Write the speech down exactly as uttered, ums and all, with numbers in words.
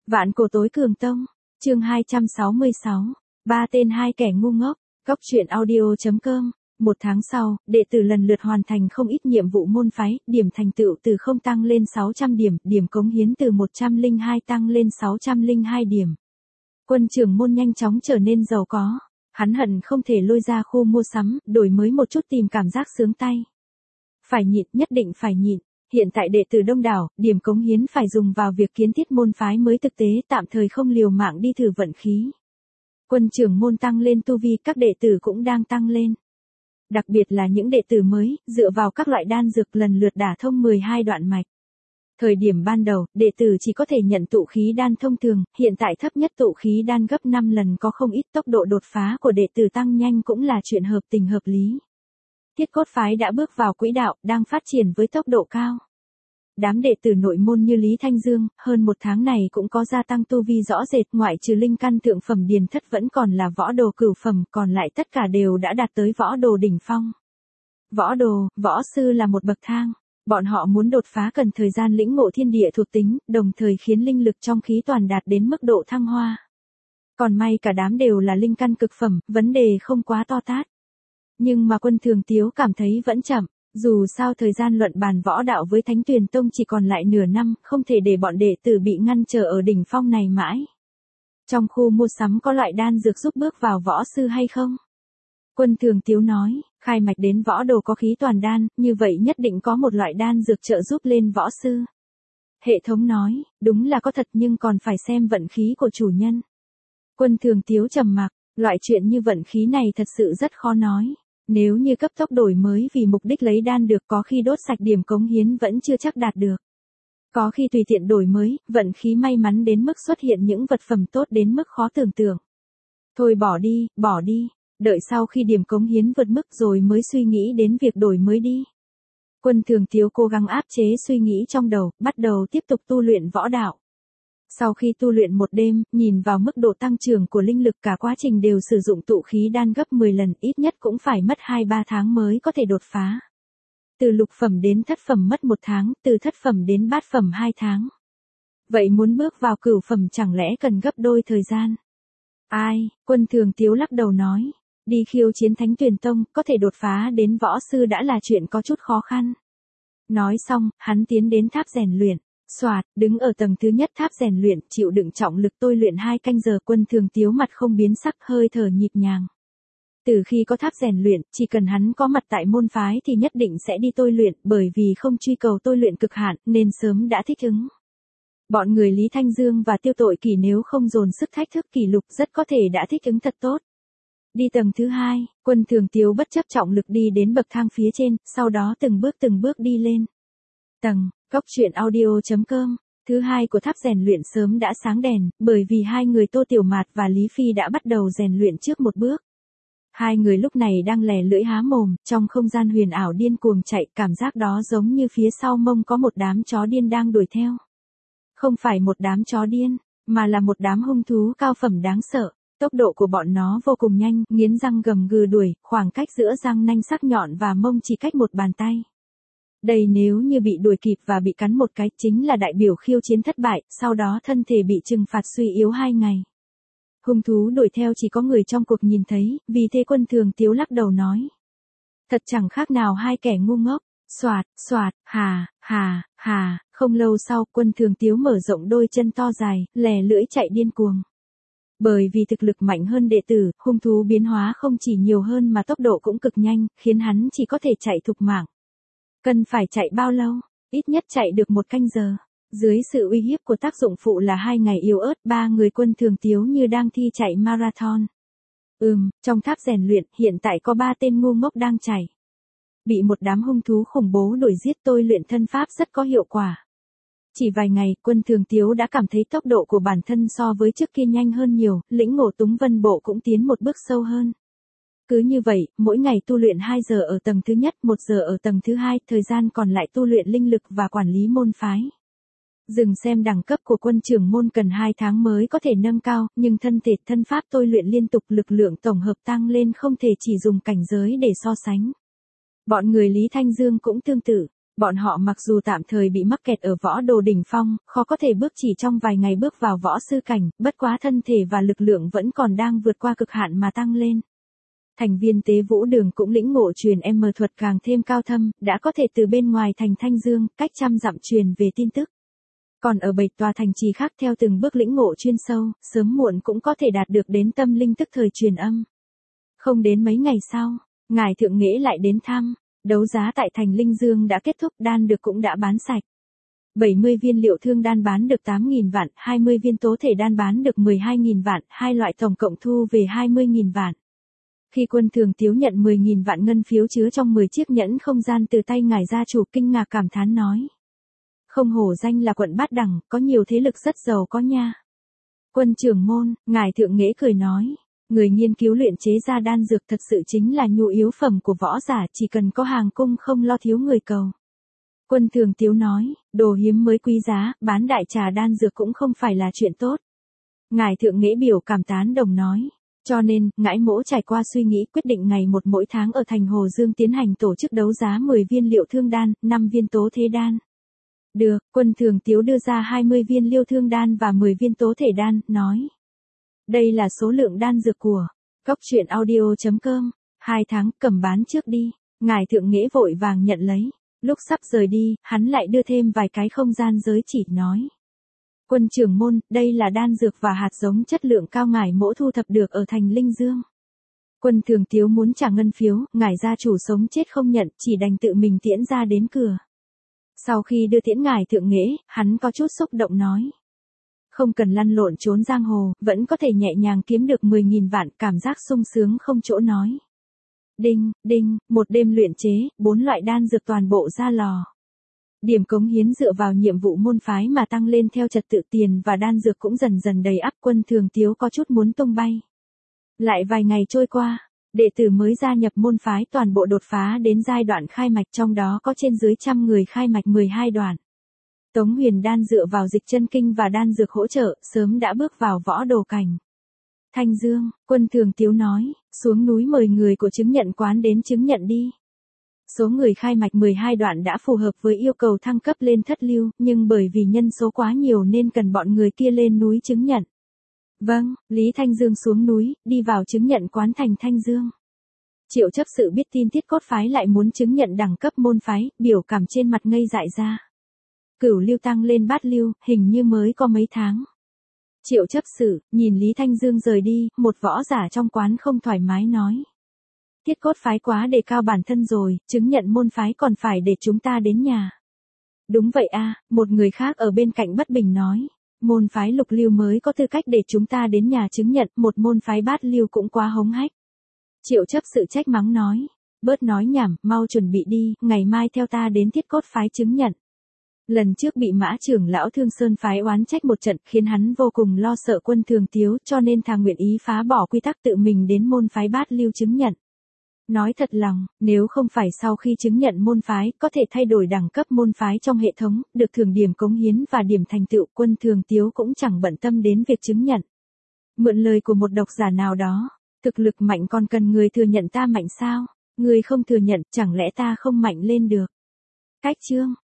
Vạn cổ tối cường tông, chương hai trăm sáu mươi sáu, ba tên hai kẻ ngu ngốc, Cốc truyện audio.com. Một tháng sau, đệ tử lần lượt hoàn thành không ít nhiệm vụ môn phái, điểm thành tựu từ không tăng lên sáu trăm điểm, điểm cống hiến từ một trăm lẻ hai tăng lên sáu trăm lẻ hai điểm. Quân trưởng môn nhanh chóng trở nên giàu có, hắn hận không thể lôi ra khu mua sắm, đổi mới một chút tìm cảm giác sướng tay. Phải nhịn, nhất định phải nhịn. Hiện tại đệ tử đông đảo, điểm cống hiến phải dùng vào việc kiến thiết môn phái mới thực tế, tạm thời không liều mạng đi thử vận khí. Quân trưởng môn tăng lên tu vi, các đệ tử cũng đang tăng lên. Đặc biệt là những đệ tử mới, dựa vào các loại đan dược lần lượt đả thông mười hai đoạn mạch. Thời điểm ban đầu, đệ tử chỉ có thể nhận tụ khí đan thông thường, hiện tại thấp nhất tụ khí đan gấp năm lần có không ít, tốc độ đột phá của đệ tử tăng nhanh cũng là chuyện hợp tình hợp lý. Thiết cốt phái đã bước vào quỹ đạo, đang phát triển với tốc độ cao. Đám đệ tử nội môn như Lý Thanh Dương, hơn một tháng này cũng có gia tăng tu vi rõ rệt, ngoại trừ linh căn thượng phẩm điền thất vẫn còn là võ đồ cửu phẩm, còn lại tất cả đều đã đạt tới võ đồ đỉnh phong. Võ đồ, võ sư là một bậc thang, bọn họ muốn đột phá cần thời gian lĩnh ngộ thiên địa thuộc tính, đồng thời khiến linh lực trong khí toàn đạt đến mức độ thăng hoa. Còn may cả đám đều là linh căn cực phẩm, vấn đề không quá to tát. Nhưng mà Quân Thường Tiếu cảm thấy vẫn chậm, dù sao thời gian luận bàn võ đạo với Thánh Tuyền Tông chỉ còn lại nửa năm, không thể để bọn đệ tử bị ngăn trở ở đỉnh phong này mãi. Trong khu mua sắm có loại đan dược giúp bước vào võ sư hay không? Quân Thường Tiếu nói, khai mạch đến võ đồ có khí toàn đan, như vậy nhất định có một loại đan dược trợ giúp lên võ sư. Hệ thống nói, đúng là có thật nhưng còn phải xem vận khí của chủ nhân. Quân Thường Tiếu trầm mặc, loại chuyện như vận khí này thật sự rất khó nói. Nếu như cấp tốc đổi mới vì mục đích lấy đan được, có khi đốt sạch điểm cống hiến vẫn chưa chắc đạt được. Có khi tùy tiện đổi mới, vận khí may mắn đến mức xuất hiện những vật phẩm tốt đến mức khó tưởng tượng. Thôi bỏ đi, bỏ đi, đợi sau khi điểm cống hiến vượt mức rồi mới suy nghĩ đến việc đổi mới đi. Quân Thường Tiếu cố gắng áp chế suy nghĩ trong đầu, bắt đầu tiếp tục tu luyện võ đạo. Sau khi tu luyện một đêm, nhìn vào mức độ tăng trưởng của linh lực, cả quá trình đều sử dụng tụ khí đan gấp mười lần, ít nhất cũng phải mất hai ba tháng mới có thể đột phá. Từ lục phẩm đến thất phẩm mất một tháng, từ thất phẩm đến bát phẩm hai tháng. Vậy muốn bước vào cửu phẩm chẳng lẽ cần gấp đôi thời gian? Ai, Quân Thường Tiếu lắc đầu nói, đi khiêu chiến Thánh Tuyền Tông, có thể đột phá đến võ sư đã là chuyện có chút khó khăn. Nói xong, hắn tiến đến tháp rèn luyện. Soạt, đứng ở tầng thứ nhất tháp rèn luyện, chịu đựng trọng lực tôi luyện hai canh giờ. Quân Thường Tiếu mặt không biến sắc, hơi thở nhịp nhàng. Từ khi có tháp rèn luyện, chỉ cần hắn có mặt tại môn phái thì nhất định sẽ đi tôi luyện, bởi vì không truy cầu tôi luyện cực hạn, nên sớm đã thích ứng. Bọn người Lý Thanh Dương và Tiêu Tội Kỳ nếu không dồn sức thách thức kỷ lục rất có thể đã thích ứng thật tốt. Đi tầng thứ hai, Quân Thường Tiếu bất chấp trọng lực đi đến bậc thang phía trên, sau đó từng bước từng bước đi lên. Tầng, Cốc truyện audio.com. Thứ hai của tháp rèn luyện sớm đã sáng đèn, bởi vì hai người Tô Tiểu Mạt và Lý Phi đã bắt đầu rèn luyện trước một bước. Hai người lúc này đang lè lưỡi há mồm, trong không gian huyền ảo điên cuồng chạy, cảm giác đó giống như phía sau mông có một đám chó điên đang đuổi theo. Không phải một đám chó điên, mà là một đám hung thú cao phẩm đáng sợ. Tốc độ của bọn nó vô cùng nhanh, nghiến răng gầm gừ đuổi, khoảng cách giữa răng nanh sắc nhọn và mông chỉ cách một bàn tay. Đây nếu như bị đuổi kịp và bị cắn một cái, chính là đại biểu khiêu chiến thất bại, sau đó thân thể bị trừng phạt suy yếu hai ngày. Hung thú đuổi theo chỉ có người trong cuộc nhìn thấy, vì thế Quân Thường Tiếu lắc đầu nói. Thật chẳng khác nào hai kẻ ngu ngốc. Soạt, soạt, hà, hà, hà, không lâu sau, Quân Thường Tiếu mở rộng đôi chân to dài, lè lưỡi chạy điên cuồng. Bởi vì thực lực mạnh hơn đệ tử, hung thú biến hóa không chỉ nhiều hơn mà tốc độ cũng cực nhanh, khiến hắn chỉ có thể chạy thục mạng. Cần phải chạy bao lâu? Ít nhất chạy được một canh giờ. Dưới sự uy hiếp của tác dụng phụ là hai ngày yếu ớt, ba người Quân Thường Tiếu như đang thi chạy marathon. Ừm, trong tháp rèn luyện, hiện tại có ba tên ngu ngốc đang chạy. Bị một đám hung thú khủng bố đuổi giết, tôi luyện thân pháp rất có hiệu quả. Chỉ vài ngày, Quân Thường Tiếu đã cảm thấy tốc độ của bản thân so với trước kia nhanh hơn nhiều, lĩnh ngộ Túng Vân Bộ cũng tiến một bước sâu hơn. Cứ như vậy, mỗi ngày tu luyện hai giờ ở tầng thứ nhất, một giờ ở tầng thứ hai, thời gian còn lại tu luyện linh lực và quản lý môn phái. Dừng xem đẳng cấp của quân trưởng môn cần hai tháng mới có thể nâng cao, nhưng thân thể thân pháp tôi luyện liên tục, lực lượng tổng hợp tăng lên không thể chỉ dùng cảnh giới để so sánh. Bọn người Lý Thanh Dương cũng tương tự. Bọn họ mặc dù tạm thời bị mắc kẹt ở võ đồ đỉnh phong, khó có thể bước chỉ trong vài ngày bước vào võ sư cảnh, bất quá thân thể và lực lượng vẫn còn đang vượt qua cực hạn mà tăng lên. Thành viên tế vũ đường cũng lĩnh ngộ truyền M thuật càng thêm cao thâm, đã có thể từ bên ngoài thành Thanh Dương, cách trăm dặm truyền về tin tức. Còn ở bảy tòa thành trì khác theo từng bước lĩnh ngộ chuyên sâu, sớm muộn cũng có thể đạt được đến tâm linh tức thời truyền âm. Không đến mấy ngày sau, ngài thượng nghệ lại đến thăm, đấu giá tại thành Linh Dương đã kết thúc, đan được cũng đã bán sạch. bảy mươi viên liệu thương đan bán được tám nghìn vạn, hai mươi viên tố thể đan bán được mười hai nghìn vạn, hai loại tổng cộng thu về hai mươi nghìn vạn. Khi Quân Thường Tiếu nhận mười nghìn vạn ngân phiếu chứa trong mười chiếc nhẫn không gian từ tay ngài gia chủ, kinh ngạc cảm thán nói. Không hổ danh là quận Bát Đằng, có nhiều thế lực rất giàu có nha. Quân trưởng môn, ngài thượng nghệ cười nói. Người nghiên cứu luyện chế ra đan dược thật sự chính là nhu yếu phẩm của võ giả, chỉ cần có hàng cung không lo thiếu người cầu. Quân Thường Tiếu nói, đồ hiếm mới quý giá, bán đại trà đan dược cũng không phải là chuyện tốt. Ngài thượng nghệ biểu cảm tán đồng nói. Cho nên, ngãi mỗ trải qua suy nghĩ quyết định ngày một mỗi tháng ở thành Hồ Dương tiến hành tổ chức đấu giá mười viên liệu thương đan, năm viên tố thế đan. Được, Quân Thường Tiếu đưa ra hai mươi viên liêu thương đan và mười viên tố thể đan, nói. Đây là số lượng đan dược của Cốc Truyện Audio chấm com. Hai tháng, cầm bán trước đi. Ngài thượng nghệ vội vàng nhận lấy. Lúc sắp rời đi, hắn lại đưa thêm vài cái không gian giới chỉ, nói. Quân trưởng môn, đây là đan dược và hạt giống chất lượng cao ngài mỗ thu thập được ở thành Linh Dương. Quân Thường Tiếu muốn trả ngân phiếu, ngài gia chủ sống chết không nhận, chỉ đành tự mình tiễn ra đến cửa. Sau khi đưa tiễn ngài thượng nghệ, hắn có chút xúc động nói. Không cần lăn lộn trốn giang hồ, vẫn có thể nhẹ nhàng kiếm được mười nghìn vạn, cảm giác sung sướng không chỗ nói. Đinh, đinh, một đêm luyện chế, bốn loại đan dược toàn bộ ra lò. Điểm cống hiến dựa vào nhiệm vụ môn phái mà tăng lên theo trật tự, tiền và đan dược cũng dần dần đầy ắp. Quân Thường Tiếu có chút muốn tung bay. Lại vài ngày trôi qua, đệ tử mới gia nhập môn phái toàn bộ đột phá đến giai đoạn khai mạch, trong đó có trên dưới trăm người khai mạch mười hai đoạn. Tống Huyền Đan dựa vào dịch chân kinh và đan dược hỗ trợ, sớm đã bước vào võ đồ cảnh. Thanh Dương, Quân Thường Tiếu nói, xuống núi mời người của chứng nhận quán đến chứng nhận đi. Số người khai mạch mười hai đoạn đã phù hợp với yêu cầu thăng cấp lên thất lưu, nhưng bởi vì nhân số quá nhiều nên cần bọn người kia lên núi chứng nhận. Vâng, Lý Thanh Dương xuống núi, đi vào chứng nhận quán thành Thanh Dương. Triệu chấp sự biết tin Tiết Cốt phái lại muốn chứng nhận đẳng cấp môn phái, biểu cảm trên mặt ngây dại ra. Cửu lưu tăng lên bát lưu, hình như mới có mấy tháng. Triệu chấp sự, nhìn Lý Thanh Dương rời đi, một võ giả trong quán không thoải mái nói. Tiết Cốt phái quá đề cao bản thân rồi, chứng nhận môn phái còn phải để chúng ta đến nhà. Đúng vậy a, một người khác ở bên cạnh bất bình nói. Môn phái lục lưu mới có tư cách để chúng ta đến nhà chứng nhận, một môn phái bát lưu cũng quá hống hách. Triệu chấp sự trách mắng nói. Bớt nói nhảm, mau chuẩn bị đi, ngày mai theo ta đến Tiết Cốt phái chứng nhận. Lần trước bị Mã trưởng lão Thương Sơn phái oán trách một trận, khiến hắn vô cùng lo sợ Quân Thường Tiếu, cho nên thà nguyện ý phá bỏ quy tắc tự mình đến môn phái bát lưu chứng nhận. Nói thật lòng, nếu không phải sau khi chứng nhận môn phái, có thể thay đổi đẳng cấp môn phái trong hệ thống, được thưởng điểm cống hiến và điểm thành tựu, Quân Thường Tiếu cũng chẳng bận tâm đến việc chứng nhận. Mượn lời của một độc giả nào đó, thực lực mạnh còn cần người thừa nhận ta mạnh sao? Người không thừa nhận, chẳng lẽ ta không mạnh lên được? Cách chương